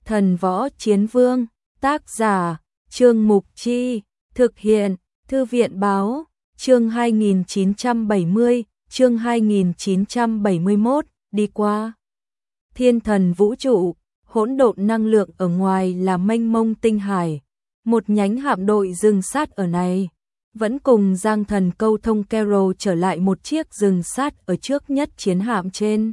Thần Võ Chiến Vương, tác giả, Trương Mục Chi, thực hiện, Thư viện báo, chương 2970, chương 2971, đi qua. Thiên thần vũ trụ, hỗn độn năng lượng ở ngoài là mênh mông tinh hải. Một nhánh hạm đội rừng sát ở này, vẫn cùng Giang Thần câu thông Carol trở lại một chiếc rừng sát ở trước nhất chiến hạm trên.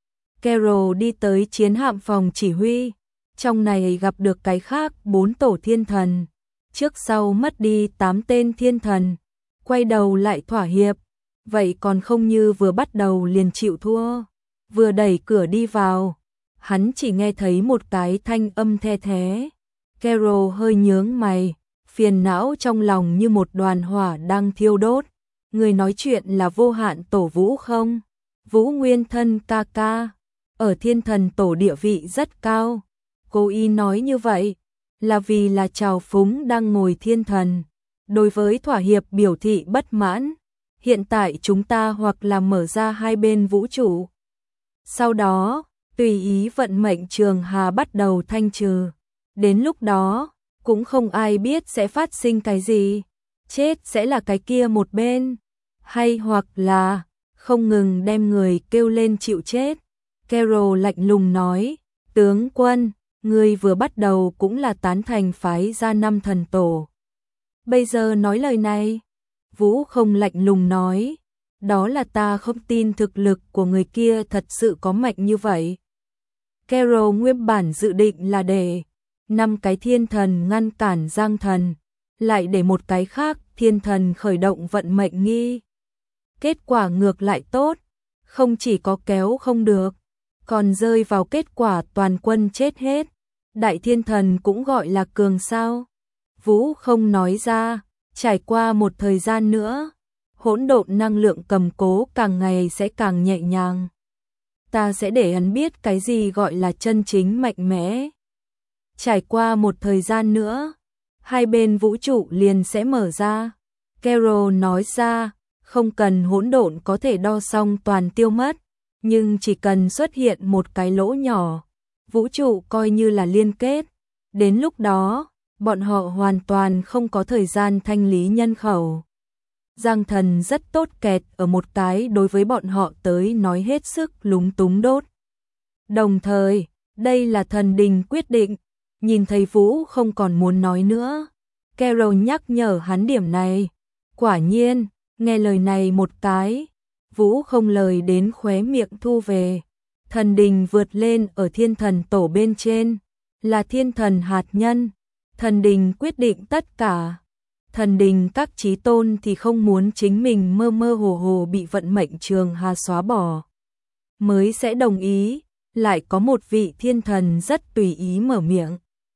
Carol đi tới chiến hạm phòng chỉ huy, trong này gặp được cái khác 4 tổ thiên thần, trước sau mất đi 8 tên thiên thần, quay đầu lại thỏa hiệp, vậy còn không như vừa bắt đầu liền chịu thua. Vừa đẩy cửa đi vào, hắn chỉ nghe thấy một cái thanh âm the thé. Carol hơi nhướng mày, phiền não trong lòng như một đoàn hỏa đang thiêu đốt. Người nói chuyện là Vô Hạn Tổ Vũ không? Vũ Nguyên Thân ca ca, ở thiên thần tổ địa vị rất cao. Cô y nói như vậy là vì là trào phúng đang ngồi thiên thần, đối với thỏa hiệp biểu thị bất mãn. Hiện tại chúng ta hoặc là mở ra hai bên vũ trụ, sau đó tùy ý vận mệnh trường hà bắt đầu thanh trừ. Đến lúc đó cũng không ai biết sẽ phát sinh cái gì, chết sẽ là cái kia một bên, hay hoặc là không ngừng đem người kêu lên chịu chết. Carol lạnh lùng nói, tướng quân, ngươi vừa bắt đầu cũng là tán thành phái ra 5 thần tổ, bây giờ nói lời này. Vũ không lạnh lùng nói, đó là ta không tin thực lực của người kia thật sự có mạnh như vậy. Carol nguyên bản dự định là để 5 cái thiên thần ngăn cản Giang Thần, lại để một cái khác thiên thần khởi động vận mệnh nghi. Kết quả ngược lại tốt, không chỉ có kéo không được, còn rơi vào kết quả toàn quân chết hết. Đại thiên thần cũng gọi là cường sao? Vũ không nói ra. Trải qua một thời gian nữa, hỗn độn năng lượng cầm cố càng ngày sẽ càng nhẹ nhàng. Ta sẽ để hắn biết cái gì gọi là chân chính mạnh mẽ. Trải qua một thời gian nữa, hai bên vũ trụ liền sẽ mở ra. Carol nói ra, không cần hỗn độn có thể đo xong toàn tiêu mất, nhưng chỉ cần xuất hiện một cái lỗ nhỏ, vũ trụ coi như là liên kết. Đến lúc đó, bọn họ hoàn toàn không có thời gian thanh lý nhân khẩu. Giang Thần rất tốt kẹt ở một cái đối với bọn họ tới nói hết sức lúng túng đốt. Đồng thời, đây là thần đình quyết định. Nhìn thấy Vũ không còn muốn nói nữa, Carol nhắc nhở hắn điểm này. Quả nhiên, nghe lời này một cái, Vũ không lời đến khóe miệng thu về. Thần đình vượt lên ở thiên thần tổ bên trên, là thiên thần hạt nhân. Thần đình quyết định tất cả. Thần đình các chí tôn thì không muốn chính mình mơ mơ hồ hồ bị vận mệnh trường hà xóa bỏ, mới sẽ đồng ý. Lại có một vị thiên thần rất tùy ý mở miệng.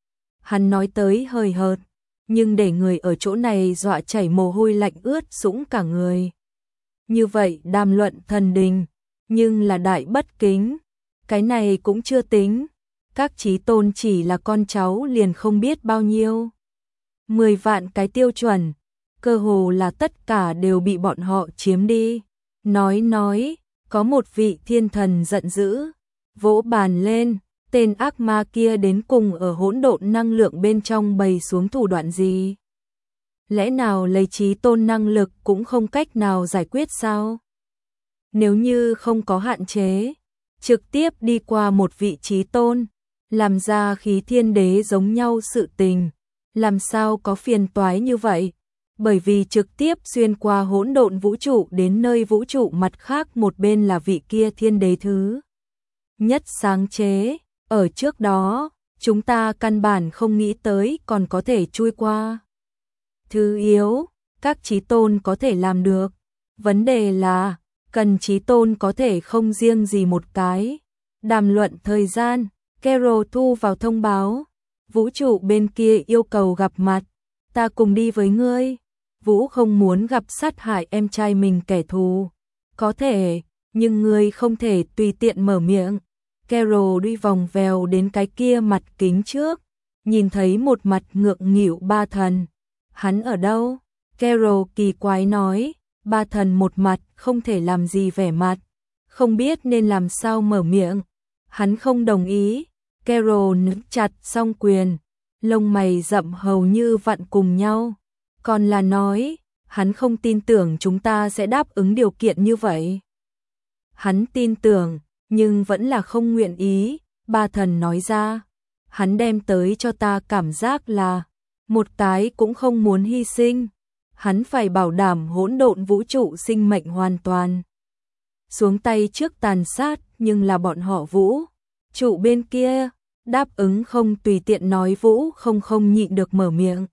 Hắn nói tới hời hợt, nhưng để người ở chỗ này dọa chảy mồ hôi lạnh ướt sũng cả người. Như vậy đàm luận thần đình, nhưng là đại bất kính. Cái này cũng chưa tính. Các chí tôn chỉ là con cháu liền không biết bao nhiêu. 10 vạn cái tiêu chuẩn, cơ hồ là tất cả đều bị bọn họ chiếm đi. Nói, có một vị thiên thần giận dữ, vỗ bàn lên, tên ác ma kia đến cùng ở hỗn độn năng lượng bên trong bày xuống thủ đoạn gì? Lẽ nào lấy chí tôn năng lực cũng không cách nào giải quyết sao? Nếu như không có hạn chế, trực tiếp đi qua một vị chí tôn, làm ra khí thiên đế giống nhau sự tình, làm sao có phiền toái như vậy? Bởi vì trực tiếp xuyên qua hỗn độn vũ trụ đến nơi vũ trụ mặt khác một bên là vị kia thiên đế thứ nhất sáng chế. Ở trước đó, chúng ta căn bản không nghĩ tới còn có thể chui qua. Thứ yếu, các chí tôn có thể làm được. Vấn đề là, cần chí tôn có thể không riêng gì một cái. Đàm luận thời gian, Carol thu vào thông báo. Vũ trụ bên kia yêu cầu gặp mặt. Ta cùng đi với ngươi. Vũ không muốn gặp sát hại em trai mình kẻ thù. Có thể, nhưng ngươi không thể tùy tiện mở miệng. Carol đi vòng vèo đến cái kia mặt kính trước, nhìn thấy một mặt ngượng nghịu ba thần. Hắn ở đâu? Carol kỳ quái nói. Ba thần một mặt không thể làm gì vẻ mặt, không biết nên làm sao mở miệng. Hắn không đồng ý. Carol nắm chặt song quyền, lông mày rậm hầu như vặn cùng nhau. Còn là nói, hắn không tin tưởng chúng ta sẽ đáp ứng điều kiện như vậy. Hắn tin tưởng, nhưng vẫn là không nguyện ý, Ba Thần nói ra. Hắn đem tới cho ta cảm giác là một cái cũng không muốn hy sinh. Hắn phải bảo đảm hỗn độn vũ trụ sinh mệnh hoàn toàn. Xuống tay trước tàn sát, nhưng là bọn họ vũ trụ bên kia đáp ứng không tùy tiện nói. Vũ không nhịn được mở miệng.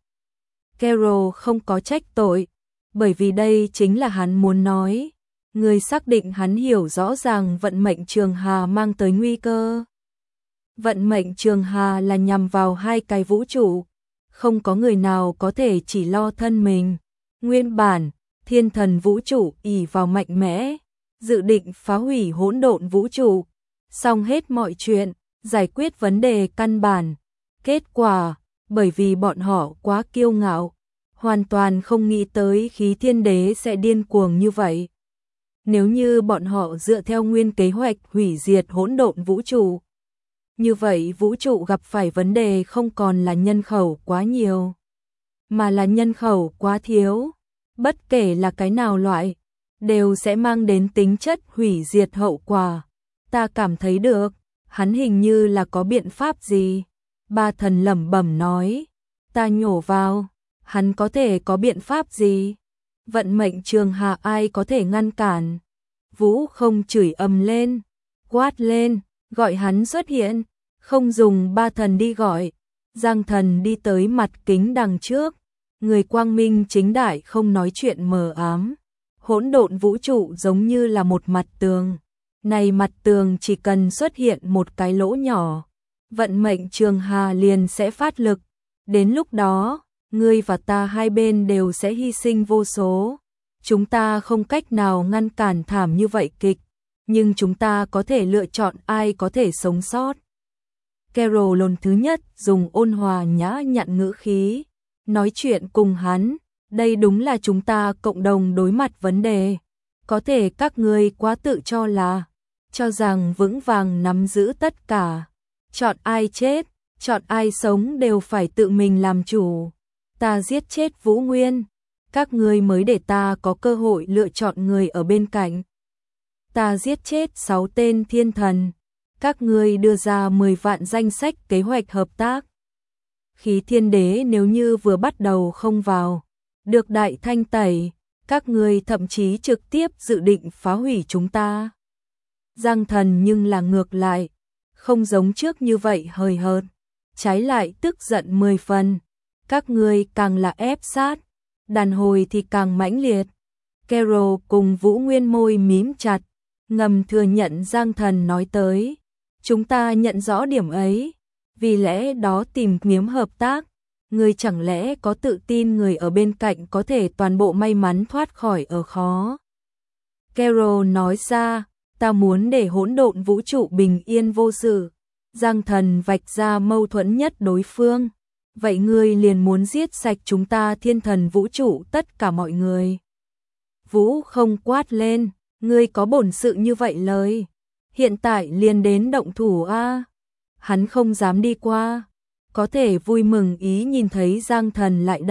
Carol không có trách tội, bởi vì đây chính là hắn muốn nói. Người xác định hắn hiểu rõ ràng vận mệnh Trường Hà mang tới nguy cơ. Vận mệnh Trường Hà là nhằm vào hai cái vũ trụ, không có người nào có thể chỉ lo thân mình. Nguyên bản, thiên thần vũ trụ ỷ vào mạnh mẽ, dự định phá hủy hỗn độn vũ trụ, xong hết mọi chuyện, giải quyết vấn đề căn bản. Kết quả, bởi vì bọn họ quá kiêu ngạo, hoàn toàn không nghĩ tới khí thiên đế sẽ điên cuồng như vậy. Nếu như bọn họ dựa theo nguyên kế hoạch hủy diệt hỗn độn vũ trụ, như vậy vũ trụ gặp phải vấn đề không còn là nhân khẩu quá nhiều, mà là nhân khẩu quá thiếu. Bất kể là cái nào loại, đều sẽ mang đến tính chất hủy diệt hậu quả. Ta cảm thấy được, hắn hình như là có biện pháp gì. Ba Thần lẩm bẩm nói. Ta nhổ vào, hắn có thể có biện pháp gì? Vận mệnh Trường Hà ai có thể ngăn cản? Vũ không chửi ầm lên, quát lên, gọi hắn xuất hiện. Không dùng Ba Thần đi gọi, Giang Thần đi tới mặt kính đằng trước. Người quang minh chính đại không nói chuyện mờ ám. Hỗn độn vũ trụ giống như là một mặt tường. Này mặt tường chỉ cần xuất hiện một cái lỗ nhỏ, vận mệnh Trường Hà liền sẽ phát lực. Đến lúc đó, ngươi và ta hai bên đều sẽ hy sinh vô số. Chúng ta không cách nào ngăn cản thảm như vậy kịch, nhưng chúng ta có thể lựa chọn ai có thể sống sót. Carol lần thứ nhất dùng ôn hòa nhã nhặn ngữ khí nói chuyện cùng hắn. Đây đúng là chúng ta cộng đồng đối mặt vấn đề. Có thể các ngươi quá tự cho là, cho rằng vững vàng nắm giữ tất cả. Chọn ai chết, chọn ai sống đều phải tự mình làm chủ. Ta giết chết Vũ Nguyên, các ngươi mới để ta có cơ hội lựa chọn người ở bên cạnh. Ta giết chết 6 tên thiên thần, các ngươi đưa ra 10 vạn danh sách kế hoạch hợp tác. Khí thiên đế nếu như vừa bắt đầu không vào được đại thanh tẩy, các ngươi thậm chí trực tiếp dự định phá hủy chúng ta. Giang Thần nhưng là ngược lại, không giống trước như vậy hời hợt, trái lại tức giận 10 phần. Các ngươi càng là ép sát, đàn hồi thì càng mãnh liệt. Carol cùng Vũ Nguyên môi mím chặt, ngầm thừa nhận Giang Thần nói tới. Chúng ta nhận rõ điểm ấy, vì lẽ đó tìm kiếm hợp tác. Ngươi chẳng lẽ có tự tin người ở bên cạnh có thể toàn bộ may mắn thoát khỏi ở khó? Carol nói ra, ta muốn để hỗn độn vũ trụ bình yên vô sự. Giang Thần vạch ra mâu thuẫn nhất đối phương. Vậy ngươi liền muốn giết sạch chúng ta thiên thần vũ trụ tất cả mọi người. Vũ không quát lên, ngươi có bổn sự như vậy lời. Hiện tại liền đến động thủ a. Hắn không dám đi qua. Có thể vui mừng ý nhìn thấy Giang Thần lại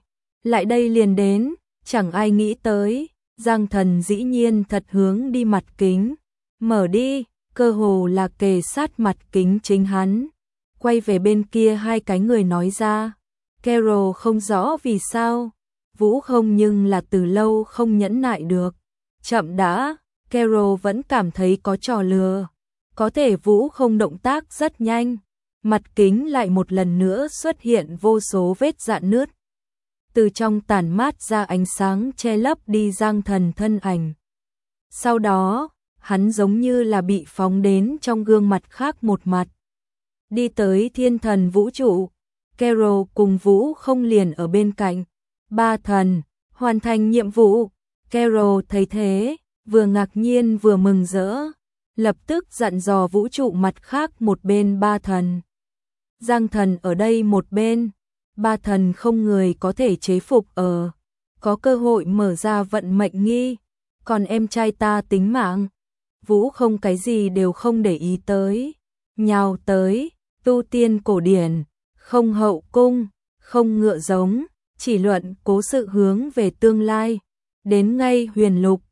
đây liền đến, chẳng ai nghĩ tới, Giang Thần dĩ nhiên thật hướng đi mặt kính, mở đi, cơ hồ là kề sát mặt kính chính hắn, quay về bên kia hai cái người nói ra. Carol không rõ vì sao, Vũ không nhưng là từ lâu không nhẫn nại được. Chậm đã, Carol vẫn cảm thấy có trò lừa, có thể Vũ không động tác rất nhanh. Mặt kính lại một lần nữa xuất hiện vô số vết rạn nứt. Từ trong tản mát ra ánh sáng che lấp đi Giang Thần thân ảnh. Sau đó, hắn giống như là bị phóng đến trong gương mặt khác một mặt. Đi tới thiên thần vũ trụ, Carol cùng Vũ không liền ở bên cạnh. Ba thần, hoàn thành nhiệm vụ. Carol thấy thế, vừa ngạc nhiên vừa mừng rỡ. Lập tức dặn dò vũ trụ mặt khác một bên ba thần. Giang Thần ở đây một bên, ba thần không người có thể chế phục có cơ hội mở ra vận mệnh nghi, còn em trai ta tính mạng. Vũ không cái gì đều không để ý tới, nhào tới, tu tiên cổ điển, không hậu cung, không ngựa giống, chỉ luận cố sự hướng về tương lai. Đến ngay huyền lục,